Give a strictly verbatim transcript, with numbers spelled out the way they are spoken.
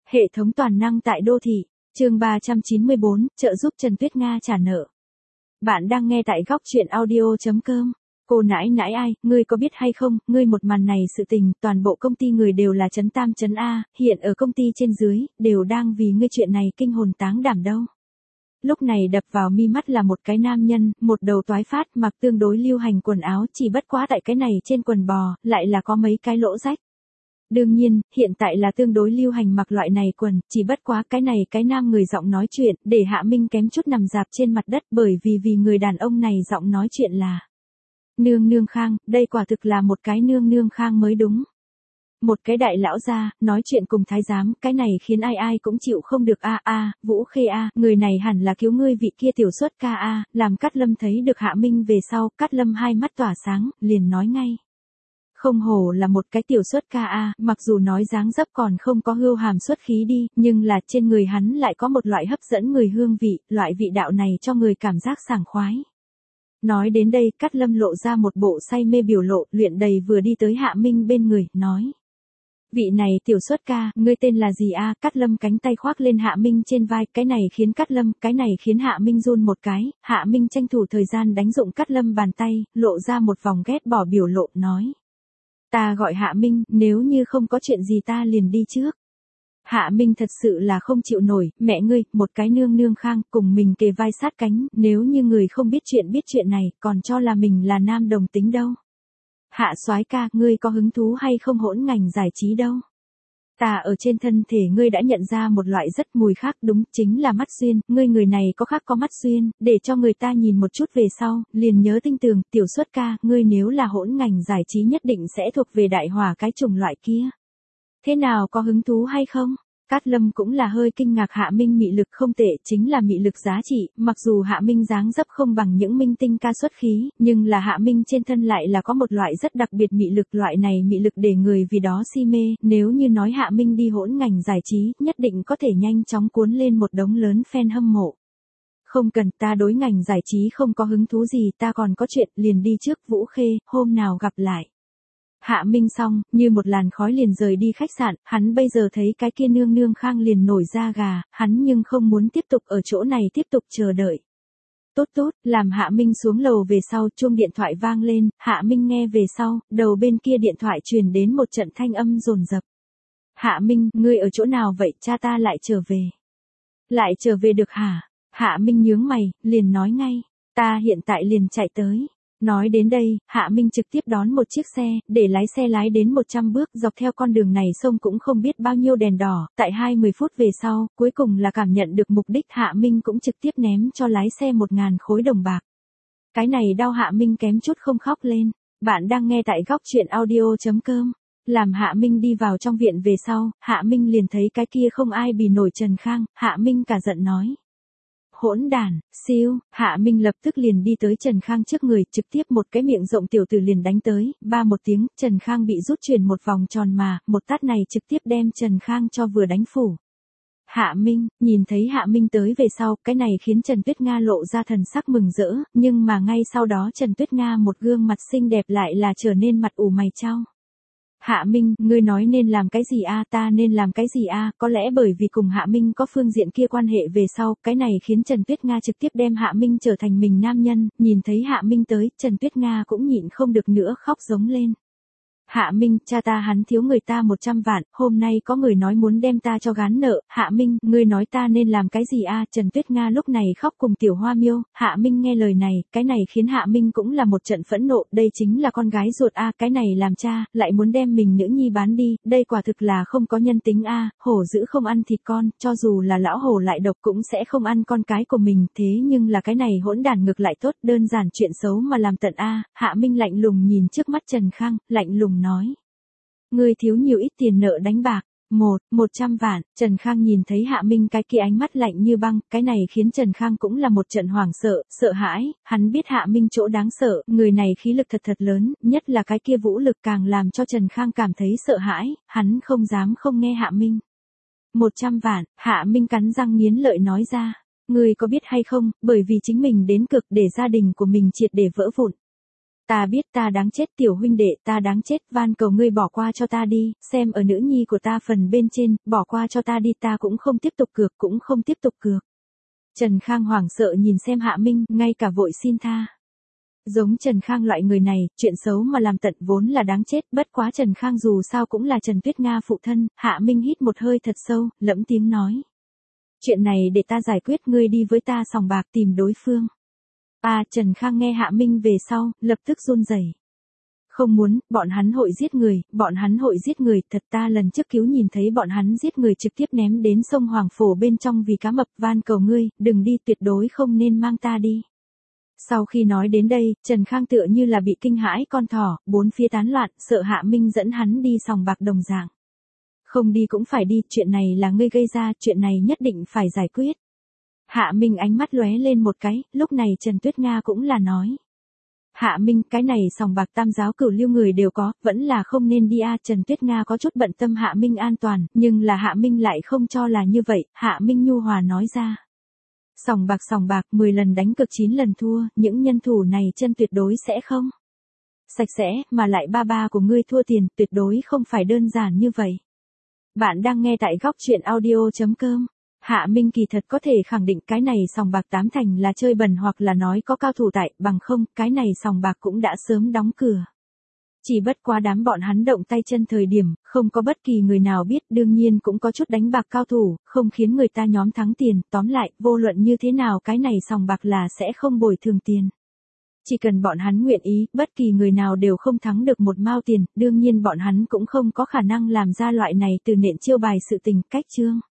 Hệ thống toàn năng tại đô thị, chương ba trăm chín mươi bốn, trợ giúp Trần Tuyết Nga trả nợ. Bạn đang nghe tại góc truyện audio chấm com. Cô nãi nãi ai, ngươi có biết hay không, ngươi một màn này sự tình, toàn bộ công ty người đều là chấn tam chấn A, hiện ở công ty trên dưới, đều đang vì ngươi chuyện này kinh hồn táng đảm đâu. Lúc này đập vào mi mắt là một cái nam nhân, một đầu toái phát mặc tương đối lưu hành quần áo, chỉ bất quá tại cái này trên quần bò, lại là có mấy cái lỗ rách. Đương nhiên, hiện tại là tương đối lưu hành mặc loại này quần, chỉ bất quá cái này cái nam người giọng nói chuyện, để Hạ Minh kém chút nằm dạp trên mặt đất bởi vì vì người đàn ông này giọng nói chuyện là Nương Nương Khang, đây quả thực là một cái Nương Nương Khang mới đúng. Một cái đại lão gia, nói chuyện cùng thái giám, cái này khiến ai ai cũng chịu không được a a, Vũ Khê a, người này hẳn là cứu ngươi vị kia tiểu xuất ca a, làm Cát Lâm thấy được Hạ Minh về sau, Cát Lâm hai mắt tỏa sáng, liền nói ngay. Không hổ là một cái tiểu xuất ca a, mặc dù nói dáng dấp còn không có hưu hàm xuất khí đi, nhưng là trên người hắn lại có một loại hấp dẫn người hương vị, loại vị đạo này cho người cảm giác sảng khoái. Nói đến đây, Cát Lâm lộ ra một bộ say mê biểu lộ, luyện đầy vừa đi tới Hạ Minh bên người, nói. Vị này tiểu xuất ca, ngươi tên là gì a? Cát Lâm cánh tay khoác lên Hạ Minh trên vai, cái này khiến Cát Lâm, cái này khiến Hạ Minh run một cái, Hạ Minh tranh thủ thời gian đánh dụng Cát Lâm bàn tay, lộ ra một vòng ghét bỏ biểu lộ, nói. Ta gọi Hạ Minh, nếu như không có chuyện gì ta liền đi trước. Hạ Minh thật sự là không chịu nổi, mẹ ngươi, một cái Nương Nương Khang, cùng mình kề vai sát cánh, nếu như người không biết chuyện biết chuyện này, còn cho là mình là nam đồng tính đâu. Hạ soái ca, ngươi có hứng thú hay không hỗn ngành giải trí đâu. Ta ở trên thân thể ngươi đã nhận ra một loại rất mùi khác, đúng, chính là mắt xuyên, ngươi người này có khác có mắt xuyên, để cho người ta nhìn một chút về sau, liền nhớ tinh tường, tiểu xuất ca, ngươi nếu là hỗn ngành giải trí nhất định sẽ thuộc về đại hòa cái chủng loại kia. Thế nào, có hứng thú hay không? Cát Lâm cũng là hơi kinh ngạc Hạ Minh mị lực không tệ, chính là mị lực giá trị, mặc dù Hạ Minh dáng dấp không bằng những minh tinh ca xuất khí, nhưng là Hạ Minh trên thân lại là có một loại rất đặc biệt mị lực, loại này mị lực để người vì đó si mê, nếu như nói Hạ Minh đi hỗn ngành giải trí, nhất định có thể nhanh chóng cuốn lên một đống lớn fan hâm mộ. Không cần, ta đối ngành giải trí không có hứng thú gì, ta còn có chuyện, liền đi trước, Vũ Khê, hôm nào gặp lại. Hạ Minh xong, như một làn khói liền rời đi khách sạn, hắn bây giờ thấy cái kia Nương Nương Khang liền nổi da gà, hắn nhưng không muốn tiếp tục ở chỗ này tiếp tục chờ đợi. Tốt tốt, làm Hạ Minh xuống lầu về sau, chuông điện thoại vang lên, Hạ Minh nghe về sau, đầu bên kia điện thoại truyền đến một trận thanh âm dồn dập. Hạ Minh, ngươi ở chỗ nào vậy, cha ta lại trở về. Lại trở về được hả? Hạ Minh nhướng mày, liền nói ngay, ta hiện tại liền chạy tới. Nói đến đây, Hạ Minh trực tiếp đón một chiếc xe, để lái xe lái đến một trăm bước, dọc theo con đường này sông cũng không biết bao nhiêu đèn đỏ, tại hai mươi phút về sau, cuối cùng là cảm nhận được mục đích, Hạ Minh cũng trực tiếp ném cho lái xe một ngàn khối đồng bạc. Cái này đau Hạ Minh kém chút không khóc lên. Bạn đang nghe tại góc truyện audio chấm com. Làm Hạ Minh đi vào trong viện về sau, Hạ Minh liền thấy cái kia không ai bì nổi Trần Khang, Hạ Minh cả giận nói. Hỗn đàn, siêu, Hạ Minh lập tức liền đi tới Trần Khang trước người, trực tiếp một cái miệng rộng tiểu tử liền đánh tới, ba một tiếng, Trần Khang bị rút chuyển một vòng tròn mà, một tát này trực tiếp đem Trần Khang cho vừa đánh phủ. Hạ Minh, nhìn thấy Hạ Minh tới về sau, cái này khiến Trần Tuyết Nga lộ ra thần sắc mừng rỡ, nhưng mà ngay sau đó Trần Tuyết Nga một gương mặt xinh đẹp lại là trở nên mặt ủ mày chau. Hạ Minh, ngươi nói nên làm cái gì a, ta nên làm cái gì a, có lẽ bởi vì cùng Hạ Minh có phương diện kia quan hệ về sau, cái này khiến Trần Tuyết Nga trực tiếp đem Hạ Minh trở thành mình nam nhân, nhìn thấy Hạ Minh tới, Trần Tuyết Nga cũng nhịn không được nữa khóc giống lên. Hạ Minh, cha ta hắn thiếu người ta một trăm vạn, hôm nay có người nói muốn đem ta cho gán nợ, Hạ Minh, ngươi nói ta nên làm cái gì a? Trần Tuyết Nga lúc này khóc cùng tiểu hoa miêu, Hạ Minh nghe lời này, cái này khiến Hạ Minh cũng là một trận phẫn nộ, đây chính là con gái ruột a, cái này làm cha, lại muốn đem mình nữ nhi bán đi, đây quả thực là không có nhân tính a, hổ dữ không ăn thịt con, cho dù là lão hổ lại độc cũng sẽ không ăn con cái của mình, thế nhưng là cái này hỗn đàn ngược lại tốt, đơn giản chuyện xấu mà làm tận a, Hạ Minh lạnh lùng nhìn trước mắt Trần Khang, lạnh lùng nói. Ngươi thiếu nhiều ít tiền nợ đánh bạc, một, một trăm vạn, Trần Khang nhìn thấy Hạ Minh cái kia ánh mắt lạnh như băng, cái này khiến Trần Khang cũng là một trận hoảng sợ, sợ hãi, hắn biết Hạ Minh chỗ đáng sợ, người này khí lực thật thật lớn, nhất là cái kia vũ lực càng làm cho Trần Khang cảm thấy sợ hãi, hắn không dám không nghe Hạ Minh. Một trăm vạn, Hạ Minh cắn răng nghiến lợi nói ra, ngươi có biết hay không, bởi vì chính mình đến cực để gia đình của mình triệt để vỡ vụn. Ta biết ta đáng chết tiểu huynh đệ, ta đáng chết, van cầu ngươi bỏ qua cho ta đi, xem ở nữ nhi của ta phần bên trên, bỏ qua cho ta đi, ta cũng không tiếp tục cược, cũng không tiếp tục cược. Trần Khang hoảng sợ nhìn xem Hạ Minh, ngay cả vội xin tha. Giống Trần Khang loại người này, chuyện xấu mà làm tận vốn là đáng chết, bất quá Trần Khang dù sao cũng là Trần Tuyết Nga phụ thân, Hạ Minh hít một hơi thật sâu, lẫm tiếng nói. Chuyện này để ta giải quyết, ngươi đi với ta sòng bạc tìm đối phương. À, Trần Khang nghe Hạ Minh về sau, lập tức run rẩy. Không muốn, bọn hắn hội giết người, bọn hắn hội giết người, thật ta lần trước cứu nhìn thấy bọn hắn giết người trực tiếp ném đến sông Hoàng Phổ bên trong vì cá mập, van cầu ngươi, đừng đi, tuyệt đối không nên mang ta đi. Sau khi nói đến đây, Trần Khang tựa như là bị kinh hãi con thỏ, bốn phía tán loạn, sợ Hạ Minh dẫn hắn đi sòng bạc đồng dạng. Không đi cũng phải đi, chuyện này là ngươi gây ra, chuyện này nhất định phải giải quyết. Hạ Minh ánh mắt lóe lên một cái, lúc này Trần Tuyết Nga cũng là nói. Hạ Minh, cái này sòng bạc tam giáo cửu lưu người đều có, vẫn là không nên đi a. Trần Tuyết Nga có chút bận tâm Hạ Minh an toàn, nhưng là Hạ Minh lại không cho là như vậy, Hạ Minh nhu hòa nói ra. Sòng bạc sòng bạc, mười lần đánh cực chín lần thua, những nhân thủ này chân tuyệt đối sẽ không sạch sẽ, mà lại ba ba của ngươi thua tiền, tuyệt đối không phải đơn giản như vậy. Bạn đang nghe tại góc truyện audio chấm com. Hạ Minh kỳ thật có thể khẳng định cái này sòng bạc tám thành là chơi bẩn hoặc là nói có cao thủ tại, bằng không, cái này sòng bạc cũng đã sớm đóng cửa. Chỉ bất quá đám bọn hắn động tay chân thời điểm, không có bất kỳ người nào biết, đương nhiên cũng có chút đánh bạc cao thủ, không khiến người ta nhóm thắng tiền, tóm lại, vô luận như thế nào cái này sòng bạc là sẽ không bồi thường tiền. Chỉ cần bọn hắn nguyện ý, bất kỳ người nào đều không thắng được một mao tiền, đương nhiên bọn hắn cũng không có khả năng làm ra loại này từ nện chiêu bài sự tình, cách chương.